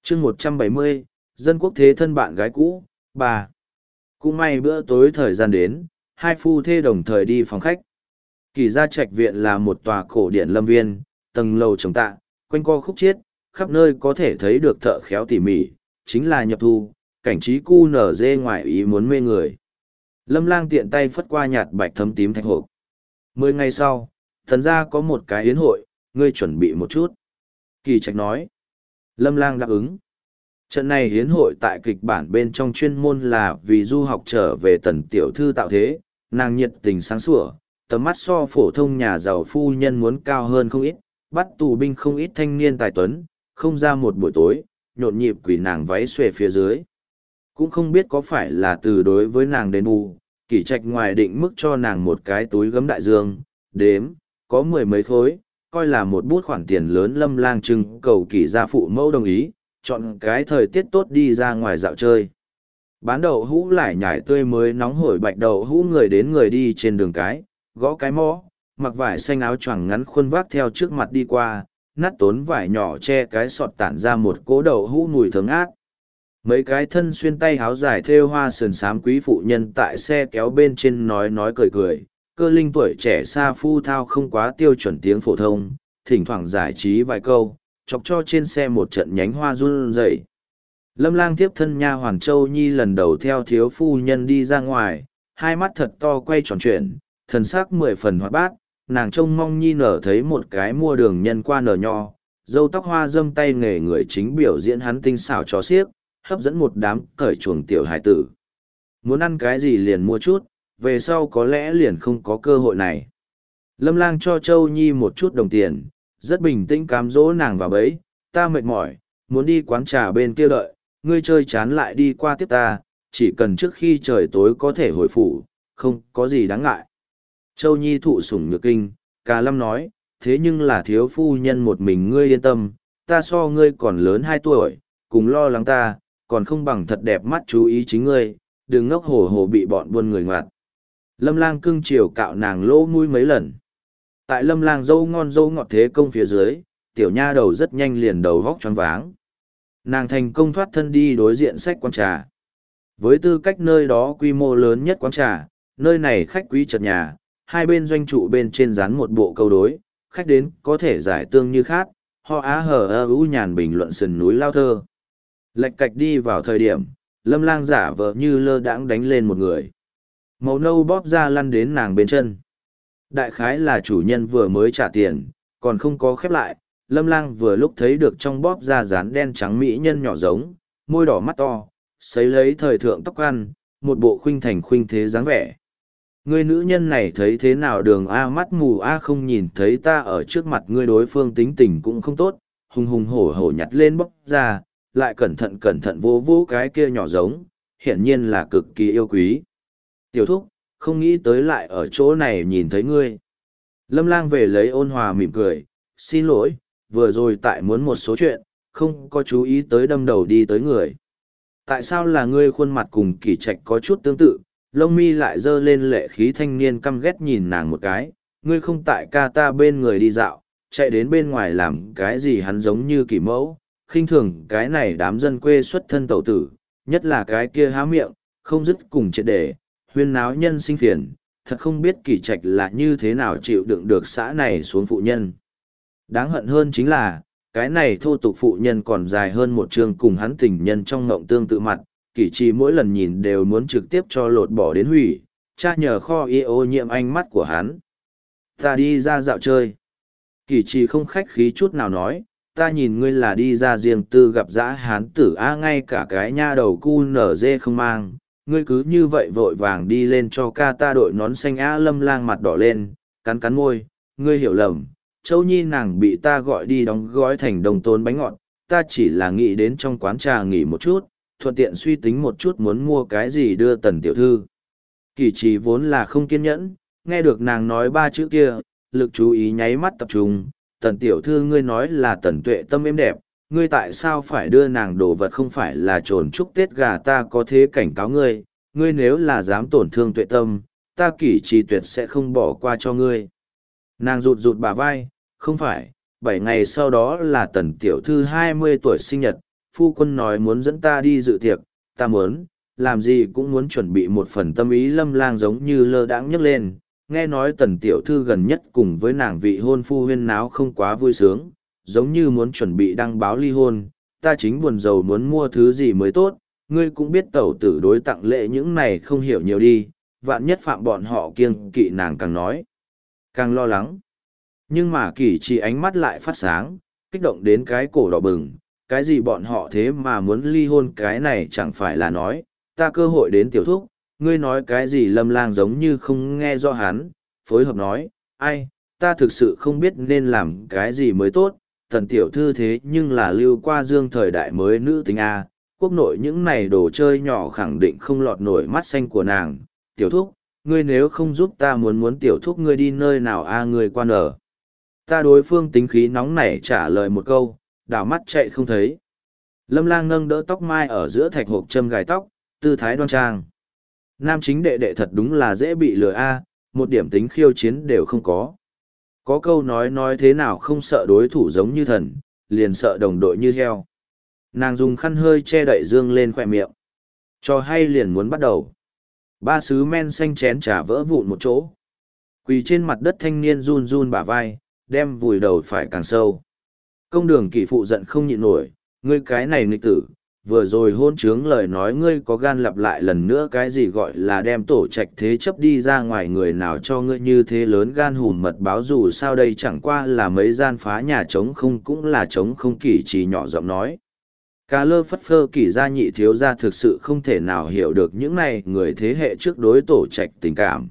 chương 170, dân quốc thế thân bạn gái cũ, 3. Cũng may bữa tối thời gian đến, hai phu thê đồng thời đi phòng khách. Kỳ gia trạch viện là một tòa cổ điển lâm viên, tầng lầu trồng tạ, quanh co khúc chiết, khắp nơi có thể thấy được thợ khéo tỉ mỉ, chính là nhập thu, cảnh trí cu nở dê ngoài ý muốn mê người. Lâm Lang tiện tay phất qua nhạt bạch thấm tím thạch hộp. 10 ngày sau, thần gia có một cái yến hội, ngươi chuẩn bị một chút. Kỳ trạch nói. Lâm Lang đáp ứng. Trận này yến hội tại kịch bản bên trong chuyên môn là vì du học trở về tần tiểu thư tạo thế, nàng nhiệt tình sáng sủa, tầm mắt so phổ thông nhà giàu phu nhân muốn cao hơn không ít, bắt tù binh không ít thanh niên tài tuấn, không ra một buổi tối, nhộn nhịp quỷ nàng váy xuề phía dưới. Cũng không biết có phải là từ đối với nàng đền bù, Kỷ Trạch ngoài định mức cho nàng một cái túi gấm đại dương, đếm, có 10 mấy khối, coi là một bút khoản tiền lớn. Lâm Lang trưng cầu Kỷ gia phụ mẫu đồng ý, chọn cái thời tiết tốt đi ra ngoài dạo chơi. Bán đậu hũ lải nhải tươi mới nóng hổi bạch đậu hũ người đến người đi trên đường cái, gõ cái mõ, mặc vải xanh áo choàng ngắn khuôn vác theo trước mặt đi qua, nát tốn vải nhỏ che cái sọt tản ra một cỗ đậu hũ mùi thơm ngát. Mấy cái thân xuyên tay áo dài thêu hoa sườn xám quý phụ nhân tại xe kéo bên trên nói cười cười, cơ linh tuổi trẻ sa phu thao không quá tiêu chuẩn tiếng phổ thông, thỉnh thoảng giải trí vài câu, chọc cho trên xe một trận nhánh hoa run rẩy. Lâm Lang tiếp thân nha hoàn Châu Nhi lần đầu theo thiếu phu nhân đi ra ngoài, hai mắt thật to quay tròn chuyển, thần sắc 10 phần hoạt bát, nàng trông mong Nhi nở thấy một cái mua đường nhân qua nở nho, râu tóc hoa dâm tay nghề người chính biểu diễn hắn tinh xảo cho xiếc, hấp dẫn một đám cởi chuồng tiểu hải tử. Muốn ăn cái gì liền mua chút, về sau có lẽ liền không có cơ hội này. Lâm Lang cho Châu Nhi một chút đồng tiền, rất bình tĩnh cám dỗ nàng vào bấy, ta mệt mỏi, muốn đi quán trà bên kia đợi, ngươi chơi chán lại đi qua tiếp ta, chỉ cần trước khi trời tối có thể hồi phủ, không có gì đáng ngại. Châu Nhi thụ sủng nhược kinh, Cà Lâm nói, thế nhưng là thiếu phu nhân một mình ngươi yên tâm, ta so ngươi còn lớn 2 tuổi, cùng lo lắng ta, còn không bằng thật đẹp mắt chú ý chính ngươi, đừng ngốc hồ hồ bị bọn buôn người ngoặt. Lâm Lang cưng chiều cạo nàng lỗ mũi mấy lần. Tại Lâm Lang dâu ngon dâu ngọt thế công phía dưới, tiểu nha đầu rất nhanh liền đầu vóc choáng váng. Nàng thành công thoát thân đi đối diện sách quán trà. Với tư cách nơi đó quy mô lớn nhất quán trà, nơi này khách quý chật nhà, hai bên doanh trụ bên trên dán một bộ câu đối, khách đến có thể giải tương như khát, ho á hờ ơ ú nhàn bình luận sườn núi lao thơ. Lệch cạch đi vào thời điểm, Lâm Lang giả vờ như lơ đãng đánh lên một người. Màu nâu bóp ra lăn đến nàng bên chân. Đại khái là chủ nhân vừa mới trả tiền, còn không có khép lại, Lâm Lang vừa lúc thấy được trong bóp ra dán đen trắng mỹ nhân nhỏ giống, môi đỏ mắt to, sấy lấy thời thượng tóc ăn, một bộ khuynh thành khuynh thế dáng vẻ. Người nữ nhân này thấy thế nào đường A mắt mù A không nhìn thấy ta ở trước mặt ngươi, đối phương tính tình cũng không tốt, hùng hùng hổ hổ nhặt lên bóp ra, lại cẩn thận vô vô cái kia nhỏ giống, hiển nhiên là cực kỳ yêu quý. Tiểu thúc, không nghĩ tới lại ở chỗ này nhìn thấy ngươi. Lâm Lang về lấy ôn hòa mỉm cười, xin lỗi, vừa rồi tại muốn một số chuyện, không có chú ý tới đâm đầu đi tới người. Tại sao là ngươi? Khuôn mặt cùng Kỷ Trạch có chút tương tự, lông mi lại dơ lên lệ khí thanh niên căm ghét nhìn nàng một cái, ngươi không tại ca ta bên người đi dạo, chạy đến bên ngoài làm cái gì? Hắn giống như Kỷ mẫu, khinh thường cái này đám dân quê xuất thân tẩu tử, nhất là cái kia há miệng, không dứt cùng triệt để, huyên náo nhân sinh phiền, thật không biết Kỷ Trạch là như thế nào chịu đựng được xã này xuống phụ nhân. Đáng hận hơn chính là, cái này thô tục phụ nhân còn dài hơn một chương cùng hắn tình nhân trong ngộng tương tự mặt, Kỷ Trì mỗi lần nhìn đều muốn trực tiếp cho lột bỏ đến hủy, cha nhờ kho y ô nhiễm ánh mắt của hắn. Ta đi ra dạo chơi. Kỷ Trì không khách khí chút nào nói, ta nhìn ngươi là đi ra riêng tư gặp dã hán tử a, ngay cả cái nha đầu cu nở dê không mang, ngươi cứ như vậy vội vàng đi lên cho ca ta đội nón xanh a. Lâm Lang mặt đỏ lên, cắn cắn môi, ngươi hiểu lầm, Châu Nhi nàng bị ta gọi đi đóng gói thành đồng tốn bánh ngọt, ta chỉ là nghĩ đến trong quán trà nghỉ một chút, thuận tiện suy tính một chút muốn mua cái gì đưa tần tiểu thư. Kỳ Trì vốn là không kiên nhẫn, nghe được nàng nói 3 chữ kia, lực chú ý nháy mắt tập trung. Tần tiểu thư, ngươi nói là Tần Tuệ Tâm êm đẹp, ngươi tại sao phải đưa nàng đồ vật? Không phải là trồn chúc Tết gà, ta có thế cảnh cáo ngươi, ngươi nếu là dám tổn thương Tuệ Tâm, ta Kỷ Trì tuyệt sẽ không bỏ qua cho ngươi. Nàng rụt rụt bả vai, không phải, 7 ngày sau đó là Tần tiểu thư 20 tuổi sinh nhật, phu quân nói muốn dẫn ta đi dự tiệc, ta muốn, làm gì cũng muốn chuẩn bị một phần tâm ý. Lâm Lang giống như lơ đãng nhấc lên, nghe nói Tần tiểu thư gần nhất cùng với nàng vị hôn phu huyên náo không quá vui sướng, giống như muốn chuẩn bị đăng báo ly hôn, ta chính buồn rầu muốn mua thứ gì mới tốt, ngươi cũng biết tẩu tử đối tặng lễ những này không hiểu nhiều đi, vạn nhất phạm bọn họ kiêng kỵ nàng càng nói, càng lo lắng. Nhưng mà Kỷ Trì ánh mắt lại phát sáng, kích động đến cái cổ đỏ bừng, cái gì bọn họ thế mà muốn ly hôn, cái này chẳng phải là nói, ta cơ hội đến tiểu thúc, ngươi nói cái gì. Lâm Lang giống như không nghe rõ hắn, phối hợp nói, ai, ta thực sự không biết nên làm cái gì mới tốt, Tần tiểu thư thế nhưng là lưu qua dương thời đại mới nữ tính A, quốc nội những này đồ chơi nhỏ khẳng định không lọt nổi mắt xanh của nàng. Tiểu thúc, ngươi nếu không giúp ta muốn tiểu thúc ngươi đi nơi nào a, ngươi quan ở. Ta đối phương tính khí nóng nảy trả lời một câu, đảo mắt chạy không thấy. Lâm Lang nâng đỡ tóc mai ở giữa thạch hộp châm gài tóc, tư thái đoan trang. Nam chính đệ đệ thật đúng là dễ bị lừa a, một điểm tính khiêu chiến đều không có. Có câu nói thế nào không sợ đối thủ giống như thần, liền sợ đồng đội như heo. Nàng dùng khăn hơi che đậy dương lên khỏe miệng. Cho hay liền muốn bắt đầu. Ba sứ men xanh chén trà vỡ vụn một chỗ. Quỳ trên mặt đất thanh niên run run bả vai, đem vùi đầu phải càng sâu. Công đường Kỷ phụ giận không nhịn nổi, ngươi cái này nghịch tử, vừa rồi hôn trướng lời nói ngươi có gan lặp lại lần nữa cái gì gọi là đem tổ trạch thế chấp đi ra ngoài, người nào cho ngươi như thế lớn gan hùm mật báo, dù sao đây chẳng qua là mấy gian phá nhà trống không cũng là trống không. Kỷ chỉ nhỏ giọng nói. Cà lơ phất phơ Kỷ gia nhị thiếu gia thực sự không thể nào hiểu được những này người thế hệ trước đối tổ trạch tình cảm.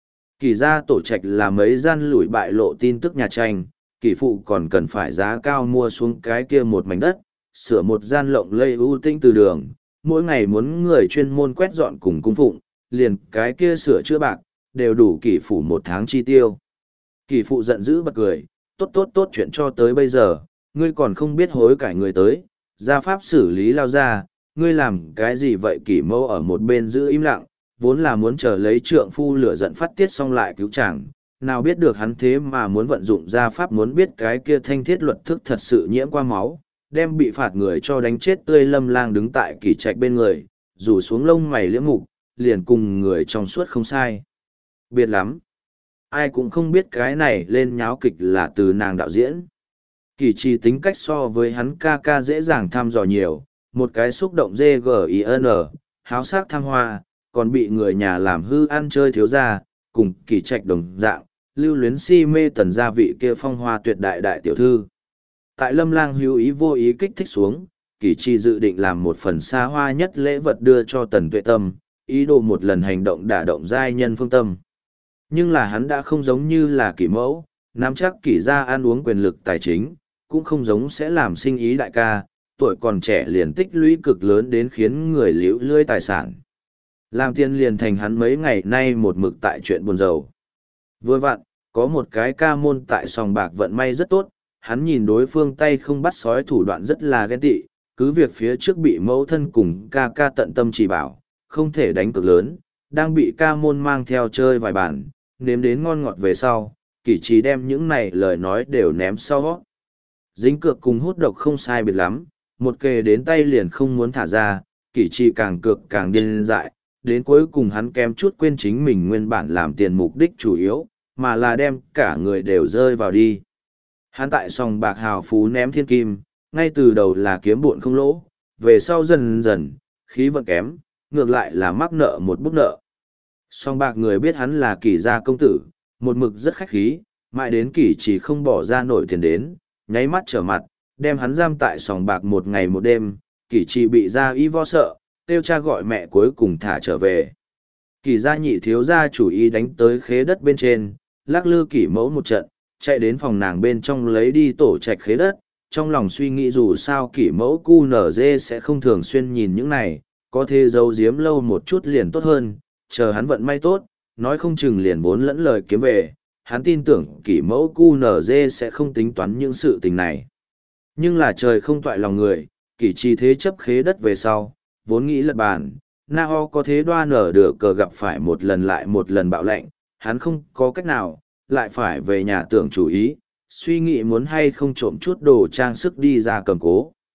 Kỷ gia tổ trạch là mấy gian lủi bại lộ tin tức nhà tranh, Kỷ phụ còn cần phải giá cao mua xuống cái kia một mảnh đất, sửa một gian lộng lây ưu tinh từ đường, mỗi ngày muốn người chuyên môn quét dọn cùng cung phụng, liền cái kia sửa chữa bạc, đều đủ Kỷ phụ một tháng chi tiêu. Kỷ phụ giận dữ bật cười, tốt chuyện cho tới bây giờ, ngươi còn không biết hối cải người tới, gia pháp xử lý lao ra, ngươi làm cái gì vậy? Kỷ mẫu ở một bên giữ im lặng, vốn là muốn chờ lấy trượng phu lửa giận phát tiết xong lại cứu chàng, nào biết được hắn thế mà muốn vận dụng gia pháp, muốn biết cái kia thanh thiết luật thức thật sự nhiễm qua máu, đem bị phạt người cho đánh chết tươi. Lâm Lang đứng tại Kỷ trạch bên người, rủ xuống lông mày liễm mục, liền cùng người trong suốt không sai biệt lắm. Ai cũng không biết cái này lên nháo kịch là từ nàng đạo diễn. Kỷ trì tính cách so với hắn ca ca dễ dàng thăm dò nhiều, một cái xúc động GGIN, háo sắc tham hoa, còn bị người nhà làm hư ăn chơi thiếu gia, cùng Kỷ trạch đồng dạng, lưu luyến si mê Tần gia vị kia phong hoa tuyệt đại đại tiểu thư. Tại Lâm Lang hữu ý vô ý kích thích xuống, Kỷ trì dự định làm một phần xa hoa nhất lễ vật đưa cho Tần Tuệ Tâm, ý đồ một lần hành động đả động giai nhân phương tâm. Nhưng là hắn đã không giống như là Kỷ mẫu, nắm chắc Kỷ gia ăn uống quyền lực tài chính, cũng không giống sẽ làm sinh ý đại ca, tuổi còn trẻ liền tích lũy cực lớn đến khiến người liễu lươi tài sản. Làm tiền liền thành hắn mấy ngày nay một mực tại chuyện buồn rầu. Vừa vặn, có một cái ca môn tại sòng bạc vận may rất tốt, hắn nhìn đối phương tay không bắt sói thủ đoạn rất là ghen tị, cứ việc phía trước bị mẫu thân cùng ca ca tận tâm chỉ bảo, không thể đánh cực lớn, đang bị ca môn mang theo chơi vài bản, nếm đến ngon ngọt về sau, Kỷ trì đem những này lời nói đều ném sau. Dính cược cùng hút độc không sai biệt lắm, một kề đến tay liền không muốn thả ra, Kỷ trì càng cược càng điên dại, đến cuối cùng hắn kém chút quên chính mình nguyên bản làm tiền mục đích chủ yếu, mà là đem cả người đều rơi vào đi. Hắn tại sòng bạc hào phú ném thiên kim, ngay từ đầu là kiếm bộn không lỗ, về sau dần dần, khí vận kém, ngược lại là mắc nợ một bút nợ. Sòng bạc người biết hắn là Kỷ gia công tử, một mực rất khách khí, mãi đến Kỷ chỉ không bỏ ra nổi tiền đến, nháy mắt trở mặt, đem hắn giam tại sòng bạc một ngày một đêm. Kỷ chỉ bị gia y vo sợ, kêu cha gọi mẹ cuối cùng thả trở về. Kỷ gia nhị thiếu gia chủ ý đánh tới khế đất bên trên, lắc lư Kỷ mẫu một trận, chạy đến phòng nàng bên trong lấy đi tổ trạch khế đất, trong lòng suy nghĩ dù sao Kỷ mẫu cu nở dê sẽ không thường xuyên nhìn những này, có thể giấu giếm lâu một chút liền tốt hơn, chờ hắn vận may tốt, nói không chừng liền vốn lẫn lời kiếm về. Hắn tin tưởng Kỷ mẫu cu nở dê sẽ không tính toán những sự tình này. Nhưng là trời không toại lòng người, Kỷ trì thế chấp khế đất về sau, vốn nghĩ lật bàn, na ho có thế đoa nở được cờ gặp phải một lần lại một lần bạo lệnh, hắn không có cách nào, lại phải về nhà tưởng chủ ý, suy nghĩ muốn hay không trộm chút đồ trang sức đi ra cầm cố.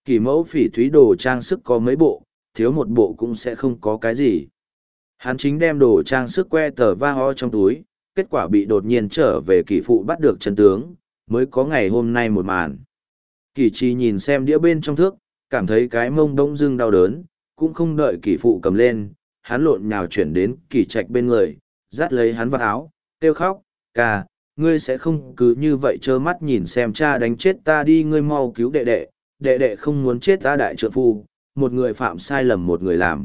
Kỳ mẫu phỉ thúy đồ trang sức có mấy bộ, thiếu một bộ cũng sẽ không có cái gì. Hắn chính đem đồ trang sức que tờ va ho trong túi, kết quả bị đột nhiên trở về kỳ phụ bắt được chân tướng, mới có ngày hôm nay một màn. Kỳ trì nhìn xem đĩa bên trong thước, cảm thấy cái mông đông dưng đau đớn, cũng không đợi kỳ phụ cầm lên, hắn lộn nhào chuyển đến kỳ trạch bên người, dắt lấy hắn vào áo, kêu khóc, ca, ngươi sẽ không cứ như vậy trơ mắt nhìn xem cha đánh chết ta đi, ngươi mau cứu đệ đệ, đệ đệ không muốn chết ta đại trượng phu, một người phạm sai lầm một người làm.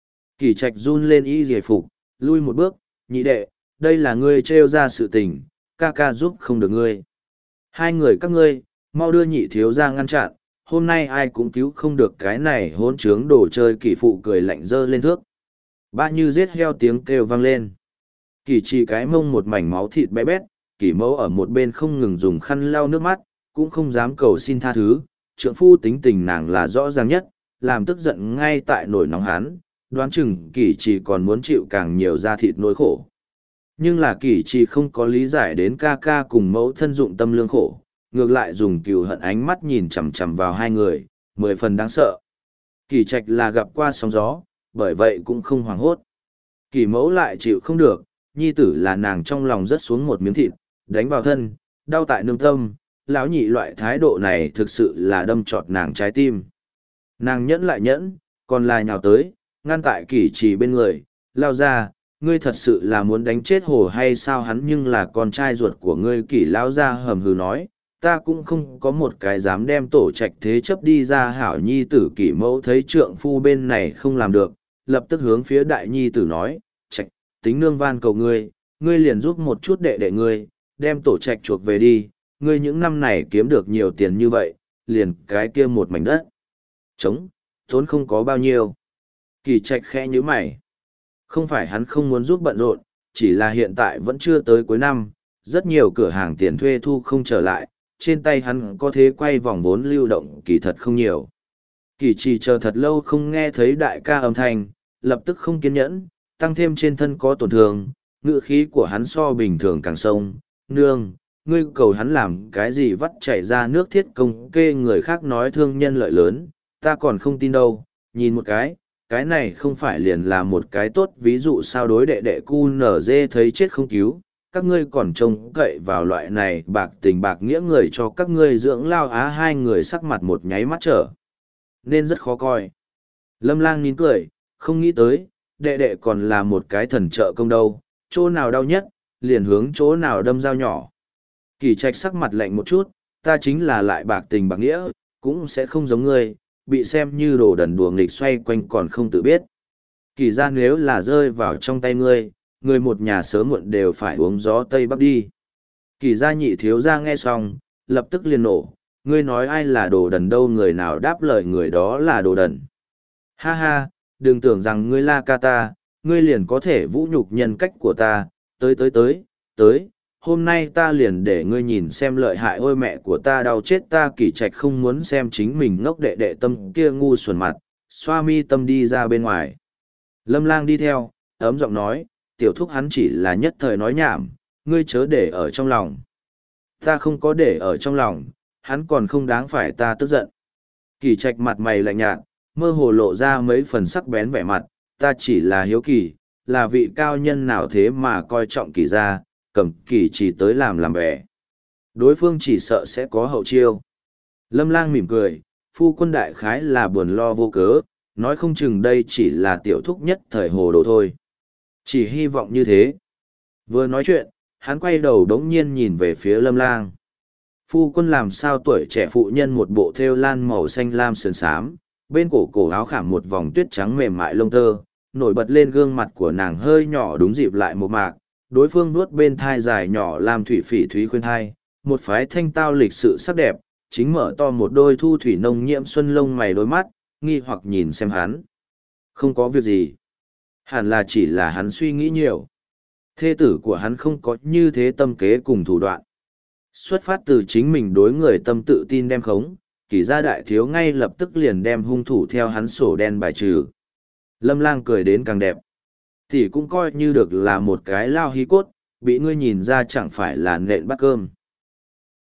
Kỳ trạch run lên y giải phục, lui một bước, nhị đệ, đây là ngươi trêu ra sự tình, ca ca giúp không được ngươi. Hai người các ngươi, mau đưa nhị thiếu ra ngăn chặn, hôm nay ai cũng cứu không được cái này hỗn trướng đồ chơi. Kỳ phụ cười lạnh dơ lên thước. Ba như giết heo tiếng kêu vang lên. Kỳ trì cái mông một mảnh máu thịt bé bét, kỳ mẫu ở một bên không ngừng dùng khăn lau nước mắt, cũng không dám cầu xin tha thứ. Trượng phu tính tình nàng là rõ ràng nhất, làm tức giận ngay tại nổi nóng hắn, đoán chừng kỳ trì còn muốn chịu càng nhiều da thịt nỗi khổ. Nhưng là kỳ trì không có lý giải đến ca ca cùng mẫu thân dụng tâm lương khổ, ngược lại dùng cừu hận ánh mắt nhìn chằm chằm vào hai người, 10 phần đáng sợ. Kỳ trạch là gặp qua sóng gió, bởi vậy cũng không hoảng hốt. Kỳ mẫu lại chịu không được, nhi tử là nàng trong lòng rớt xuống một miếng thịt, đánh vào thân, đau tại nương tâm, lão nhị loại thái độ này thực sự là đâm trọt nàng trái tim. Nàng nhẫn lại nhẫn, còn lại nhào tới, ngăn tại kỳ trì bên người, lao ra, ngươi thật sự là muốn đánh chết hồ hay sao? Hắn nhưng là con trai ruột của ngươi. Kỳ lao ra hầm hừ nói, ta cũng không có một cái dám đem tổ trạch thế chấp đi ra. Hảo nhi tử Kỳ mẫu thấy trượng phu bên này không làm được, lập tức hướng phía đại nhi tử nói, trạch, tính nương van cầu ngươi, ngươi liền giúp một chút đệ đệ ngươi, đem tổ trạch chuộc về đi, ngươi những năm này kiếm được nhiều tiền như vậy, liền cái kia một mảnh đất trống, tốn không có bao nhiêu. Kỳ trạch khẽ nhíu mày. Không phải hắn không muốn giúp bận rộn, chỉ là hiện tại vẫn chưa tới cuối năm, rất nhiều cửa hàng tiền thuê thu không trở lại, trên tay hắn có thế quay vòng vốn lưu động kỳ thật không nhiều. Kỳ trì chờ thật lâu không nghe thấy đại ca âm thanh, lập tức không kiên nhẫn, tăng thêm trên thân có tổn thương, ngựa khí của hắn so bình thường càng sông, nương, ngươi cầu hắn làm cái gì vắt chảy ra nước thiết công kê người khác nói thương nhân lợi lớn, ta còn không tin đâu, nhìn một cái này không phải liền là một cái tốt ví dụ sao? Đối đệ đệ cu nở dê thấy chết không cứu, các ngươi còn trông cậy vào loại này bạc tình bạc nghĩa người cho các ngươi dưỡng lao á. Hai người sắc mặt một nháy mắt trở nên rất khó coi. Lâm Lang nín cười, không nghĩ tới, đệ đệ còn là một cái thần trợ công đâu, chỗ nào đau nhất, liền hướng chỗ nào đâm dao nhỏ. Kỳ trạch sắc mặt lạnh một chút, ta chính là lại bạc tình bạc nghĩa, cũng sẽ không giống ngươi, bị xem như đồ đần đùa nghịch xoay quanh còn không tự biết. Kỳ ra nếu là rơi vào trong tay ngươi, người một nhà sớm muộn đều phải uống gió Tây Bắc đi. Kỳ gia nhị thiếu gia nghe xong, lập tức liền nổ, ngươi nói ai là đồ đần đâu? Người nào đáp lời người đó là đồ đần. Ha ha, đừng tưởng rằng ngươi la ca ta, ngươi liền có thể vũ nhục nhân cách của ta, tới, hôm nay ta liền để ngươi nhìn xem lợi hại. Ôi mẹ của ta đau chết ta. Kỳ trạch không muốn xem chính mình ngốc đệ đệ tâm kia ngu xuẩn mặt, xoa mi tâm đi ra bên ngoài. Lâm Lang đi theo, ấm giọng nói, tiểu thúc hắn chỉ là nhất thời nói nhảm, ngươi chớ để ở trong lòng. Ta không có để ở trong lòng, hắn còn không đáng phải ta tức giận. Kỳ trạch mặt mày lạnh nhạt, mơ hồ lộ ra mấy phần sắc bén vẻ mặt, ta chỉ là hiếu kỳ, là vị cao nhân nào thế mà coi trọng Kỳ gia, cầm Kỳ chỉ tới làm bè. Đối phương chỉ sợ sẽ có hậu chiêu. Lâm Lang mỉm cười, phu quân đại khái là buồn lo vô cớ, nói không chừng đây chỉ là tiểu thúc nhất thời hồ đồ thôi. Chỉ hy vọng như thế. Vừa nói chuyện, hắn quay đầu đống nhiên nhìn về phía Lâm Lang. Phu quân làm sao tuổi trẻ phụ nhân một bộ thêu lan màu xanh lam sườn xám, bên cổ áo khảm một vòng tuyết trắng mềm mại lông tơ, nổi bật lên gương mặt của nàng hơi nhỏ đúng dịp lại một mạc, đối phương nuốt bên thai dài nhỏ làm thủy phỉ thúy khuyên thai, một phái thanh tao lịch sự sắc đẹp, chính mở to một đôi thu thủy nông nhiễm xuân lông mày đôi mắt, nghi hoặc nhìn xem hắn. Không có việc gì. Hẳn là chỉ là hắn suy nghĩ nhiều. Thê tử của hắn không có như thế tâm kế cùng thủ đoạn. Xuất phát từ chính mình đối người tâm tự tin đem khống, Kỳ gia đại thiếu ngay lập tức liền đem hung thủ theo hắn sổ đen bài trừ. Lâm Lang cười đến càng đẹp. Thì cũng coi như được là một cái lao hí cốt, bị ngươi nhìn ra chẳng phải là nện bát cơm.